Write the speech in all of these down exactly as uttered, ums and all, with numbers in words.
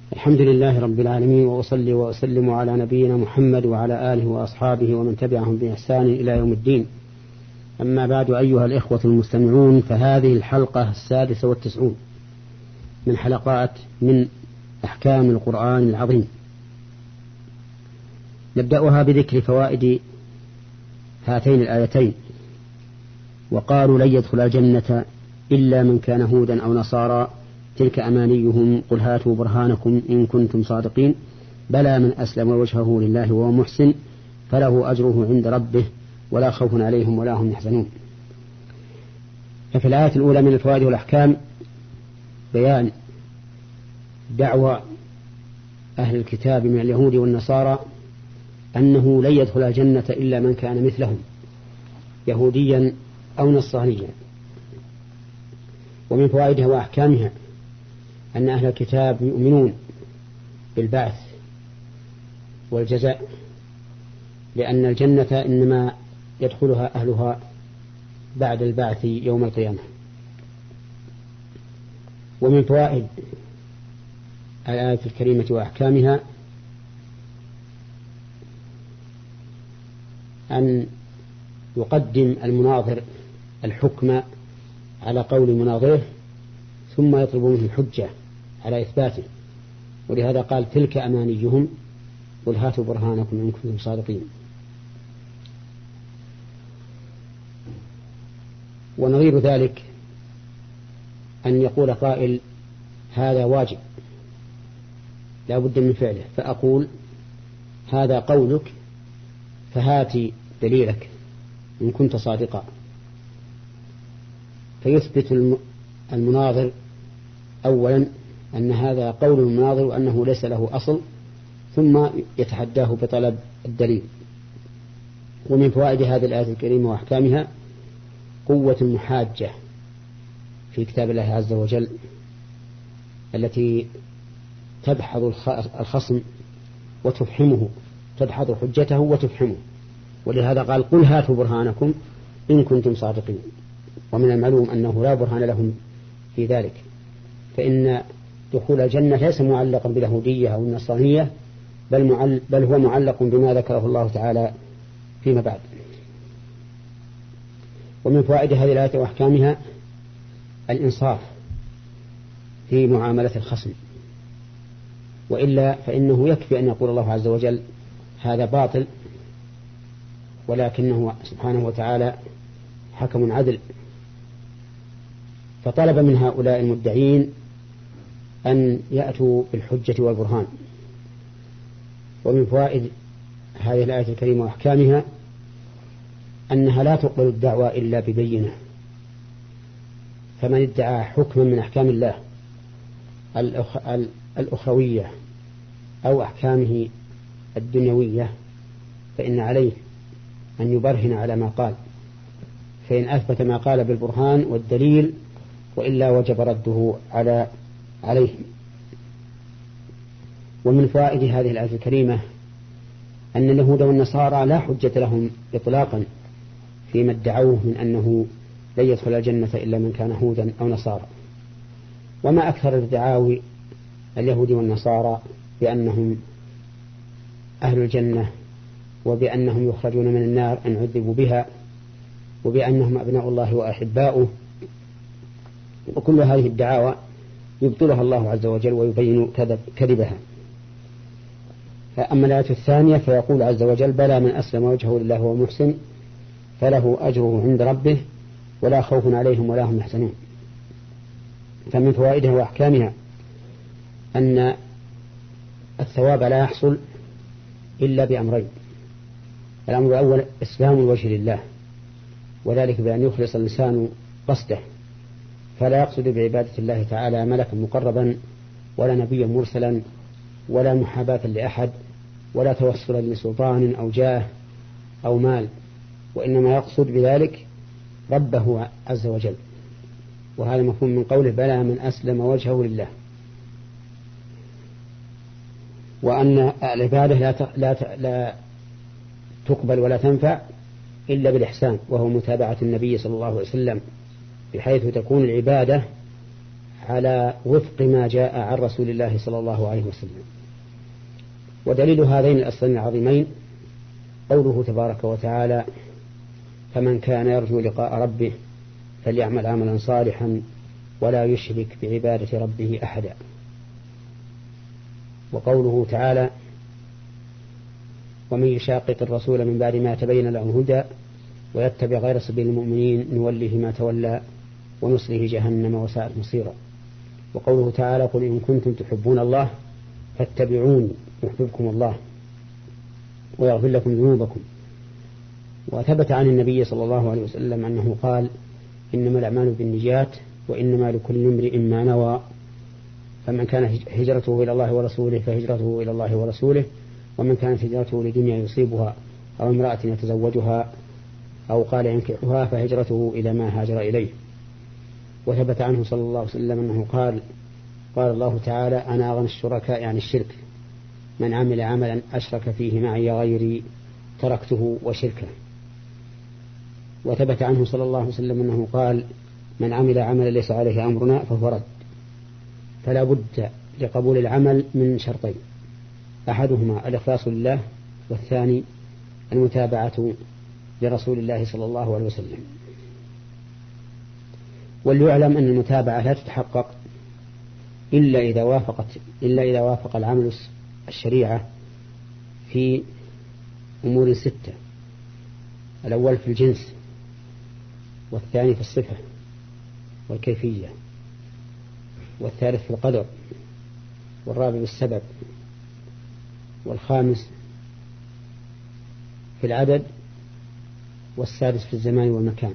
الحمد لله رب العالمين، وأصلي وأسلم على نبينا محمد وعلى آله وأصحابه ومن تبعهم بإحسان إلى يوم الدين. أما بعد، أيها الإخوة المستمعون، فهذه الحلقة السادسة والتسعون من حلقات من أحكام القرآن العظيم. نبدأها بذكر فوائد هاتين الآيتين. وقالوا لن يدخل الجنة إلا من كان هودا أو نصارى تلك أمانيهم قل هاتوا برهانكم إن كنتم صادقين بلى من أسلم وجهه لله وهو محسن فله أجره عند ربه ولا خوف عليهم ولا هم يحزنون. ففي الآية الأولى من الفوائد والأحكام بيان دعوى أهل الكتاب من اليهود والنصارى أنه لن يدخل الجنة إلا من كان مثلهم يهوديا أو نصرانيا. ومن فوائدها وأحكامها أن أهل الكتاب يؤمنون بالبعث والجزاء، لأن الجنة إنما يدخلها أهلها بعد البعث يوم القيامة. ومن فوائد الآية الكريمة وأحكامها أن يقدم المناظر الحكم على قول مناظره ثم يطلب منه الحجة على إثباته، ولهذا قال تلك أمانيهم قل هاتوا برهانكم إن كنتم صادقين. ونظير ذلك أن يقول قائل هذا واجب لا بد من فعله، فأقول هذا قولك فهاتي دليلك إن كنت صادقا، فيثبت المناظر أولا أن هذا قول المناظر وأنه ليس له أصل، ثم يتحداه بطلب الدليل. ومن فوائد هذه الآية الكريمة وأحكامها قوة المحاجة في كتاب الله عز وجل التي تدحض الخصم وتفحمه، تدحض حجته وتفحمه، ولهذا قال قل هاتوا برهانكم إن كنتم صادقين. ومن المعلوم أنه لا برهان لهم في ذلك، فإن دخول الجنة ليس معلقا باليهودية أو النصرانية، بل, معل بل هو معلق بما ذكره الله تعالى فيما بعد. ومن فوائد هذه الآية وأحكامها الإنصاف في معاملة الخصم، وإلا فإنه يكفي أن يقول الله عز وجل هذا باطل، ولكنه سبحانه وتعالى حكم عدل، فطلب من هؤلاء المدعين أن يأتوا بالحجة والبرهان. ومن فوائد هذه الآية الكريمة وأحكامها أنها لا تقبل الدعوة إلا ببينة، فمن ادعى حكما من أحكام الله الأخروية أو أحكامه الدنيوية فإن عليه أن يبرهن على ما قال، فإن أثبت ما قال بالبرهان والدليل، وإلا وجب رده على عليه. ومن فوائد هذه الآية الكريمة أن اليهود والنصارى لا حجة لهم إطلاقا فيما ادعوه من أنه لن يدخل الجنة إلا من كان هودا أو نصارى. وما أكثر الدعاوي اليهود والنصارى بأنهم أهل الجنة، وبأنهم يخرجون من النار إن عذبوا بها، وبأنهم أبناء الله وأحباؤه، وكل هذه الدعاوى يبطلها الله عز وجل ويبين كذبها. فأما الآية الثانية فيقول عز وجل بلى من أسلم وجهه لله وهو محسن فله أجره عند ربه ولا خوف عليهم ولا هم يحزنون. فمن فوائدها وأحكامها أن الثواب لا يحصل إلا بأمرين. الأمر الأول إسلام الوجه لله، وذلك بأن يخلص الإنسان قصده، فلا يقصد بعبادة الله تعالى ملكا مقربا ولا نبيا مرسلا ولا محاباة لأحد ولا توسلا لسلطان أو جاه أو مال، وإنما يقصد بذلك ربه عز وجل. وهذا مفهوم من قوله بلى من أسلم وجهه لله. وأن العبادة لا لا لا تقبل ولا تنفع إلا بالإحسان، وهو متابعة النبي صلى الله عليه وسلم، بحيث تكون العبادة على وفق ما جاء عن رسول الله صلى الله عليه وسلم. ودليل هذين الأصلين العظيمين قوله تبارك وتعالى: فمن كان يرجو لقاء ربه فليعمل عملا صالحا ولا يشرك بعبادة ربه أحدا. وقوله تعالى: ومن يشاقق الرسول من بعد ما تبين له الهدى ويتبع غير سبيل المؤمنين نوله ما تولى ونصله جهنم وساءت مصيرا. وقوله تعالى: قل إن كنتم تحبون الله فاتبعوني يحببكم الله ويغفر لكم ذنوبكم. وثبت عن النبي صلى الله عليه وسلم أنه قال: إنما الأعمال بالنيات وإنما لكل امرئ ما نوى، فمن كان هجرته إلى الله ورسوله فهجرته إلى الله ورسوله، ومن كانت هجرته لدنيا يصيبها أو امرأة يتزوجها أو قال ينكحها فهجرته إلى ما هاجر إليه. وثبت عنه صلى الله عليه وسلم أنه قال: قال الله تعالى: أنا أغنى الشركاء عن الشرك، من عمل عملا أشرك فيه معي غيري تركته وشركه. وثبت عنه صلى الله عليه وسلم أنه قال: من عمل عملا ليس عليه أمرنا فهو رد. فلا بد لقبول العمل من شرطين: أحدهما الإخلاص لله، والثاني المتابعة لرسول الله صلى الله عليه وسلم. وليعلم أن المتابعة لا تتحقق إلا إذا وافقت إلا إذا وافق العمل الشريعة في أمور ستة: الأول في الجنس، والثاني في الصفة والكيفية، والثالث في القدر، والرابع بالسبب، والخامس في العدد، والسادس في الزمان والمكان.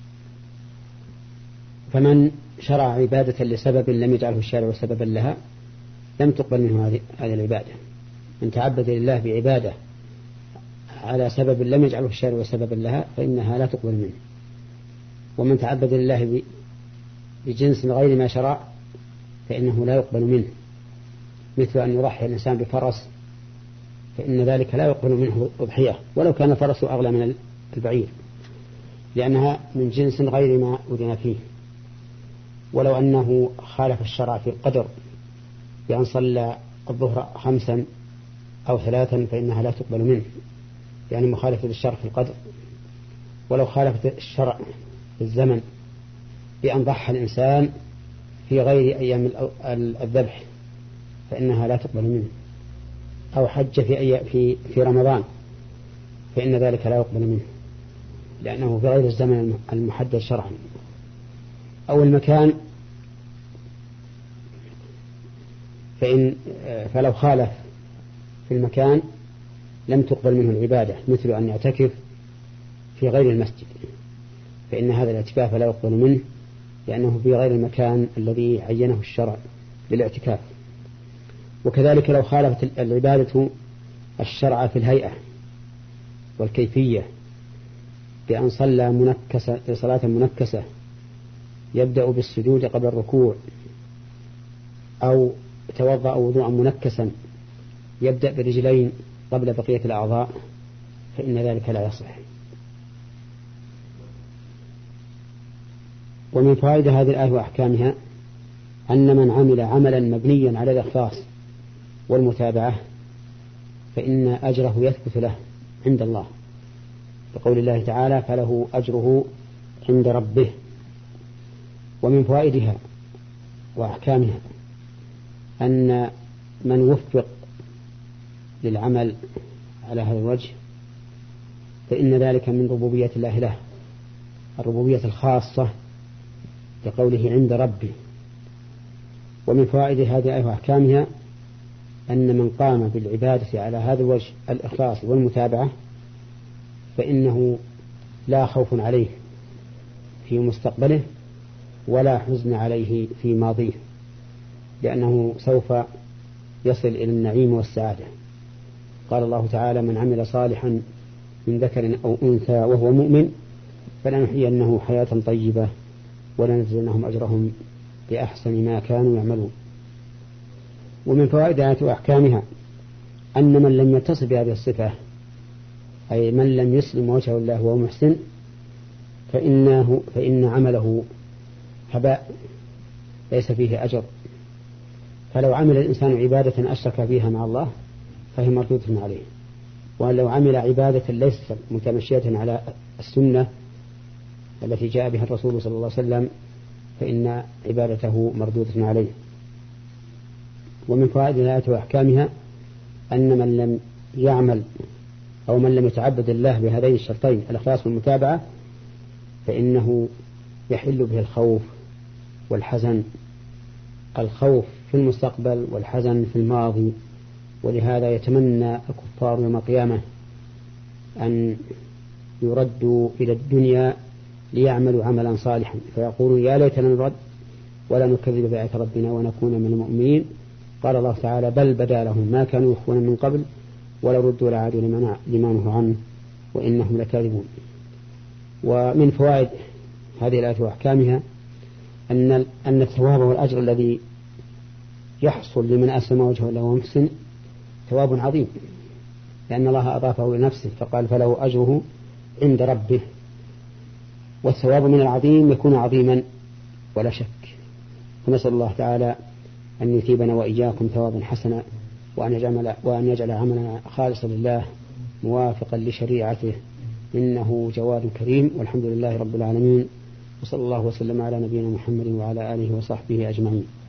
فمن شرع عبادة لسبب لم يجعله الشارع سببا لها لم تقبل منه هذه العبادة. من تعبد لله بعبادة على سبب لم يجعله الشارع سببا لها فإنها لا تقبل منه. ومن تعبد لله بجنس غير ما شرع فإنه لا يقبل منه، مثل أن يضحي الإنسان بفرس، فإن ذلك لا يقبل منه أضحية ولو كان الفرس أغلى من البعير، لأنها من جنس غير ما أذن فيه. ولو أنه خالف الشرع في القدر بأن صلى الظهر خمسا أو ثلاثا فإنها لا تقبل منه، يعني مخالفة للشرع في القدر. ولو خالف الشرع في الزمن بأن ضحى الإنسان في غير أيام الذبح فإنها لا تقبل منه. أو حج في, أي في, في رمضان فإن ذلك لا يقبل منه، لأنه في غير الزمن المحدد شرعا. أو المكان، فإن فلو خالف في المكان لم تقبل منه العبادة، مثل أن يعتكف في غير المسجد، فإن هذا الاعتكاف لا يقبل منه لأنه في غير المكان الذي عينه الشرع للاعتكاف. وكذلك لو خالفت العبادة الشرع في الهيئة والكيفية بأن صلى منكسة صلاة منكسة يبدأ بالسجود قبل الركوع، أو توضأ وضوءا منكسا يبدأ برجلين قبل بقية الأعضاء، فإن ذلك لا يصح. ومن فوائد هذه الآية وأحكامها أن من عمل عملا مبنيا على الإخلاص والمتابعة فإن أجره يثبت له عند الله، بقول الله تعالى: فله أجره عند ربه. ومن فوائدها وأحكامها أن من وفق للعمل على هذا الوجه فإن ذلك من ربوبية الله له، الربوبية الخاصة لقوله عند ربه. ومن فوائد هذه الآية وأحكامها أن من قام بالعبادة على هذا الوجه الإخلاص والمتابعة فإنه لا خوف عليه في مستقبله ولا حزن عليه في ماضيه، لأنه سوف يصل إلى النعيم والسعادة. قال الله تعالى: من عمل صالحا من ذكر أو أنثى وهو مؤمن فلنحيينه حياة طيبة ولنجزينهم أجرهم بأحسن ما كانوا يعملون. ومن فوائد آيات وأحكامها أن من لم يتصف بهذه الصفة، أي من لم يسلم وجهه الله وهو محسن، فإنه فإن عمله هباء ليس فيه أجر. فلو عمل الإنسان عبادة أشرك فيها مع الله فهي مردودة عليه، ولو عمل عبادة ليست متمشية على السنة التي جاء بها الرسول صلى الله عليه وسلم فإن عبادته مردودة عليه. ومن فوائد الآية وأحكامها أن من لم يعمل أو من لم يتعبد الله بهذين الشرطين الإخلاص والمتابعة فإنه يحل به الخوف والحزن، الخوف في المستقبل والحزن في الماضي. ولهذا يتمنى الكفار يوم القيامة أن يردوا إلى الدنيا ليعملوا عملا صالحا فيقولوا يا ليتنا نرد ولا نكذب بآيات ربنا ونكون من المؤمنين. قال الله تعالى بل بدا لهم ما كانوا يخفون من قبل ولو ردوا لعادوا لما نهوا عنه وإنهم لكاذبون. ومن فوائد هذه الآية وأحكامها أن أن الثواب والأجر الذي يحصل لمن أسلم وجهه له ومحسن ثواب عظيم، لأن الله أضافه لنفسه فقال فله أجره عند ربه، والثواب من العظيم يكون عظيما ولا شك. فنسأل الله تعالى أن يثيبنا وإياكم ثوابا حسنا وأن يجعل, وأن يجعل عملنا خالصا لله موافقا لشريعته إنه جواد كريم. والحمد لله رب العالمين، وصلى الله وسلم على نبينا محمد وعلى آله وصحبه أجمعين.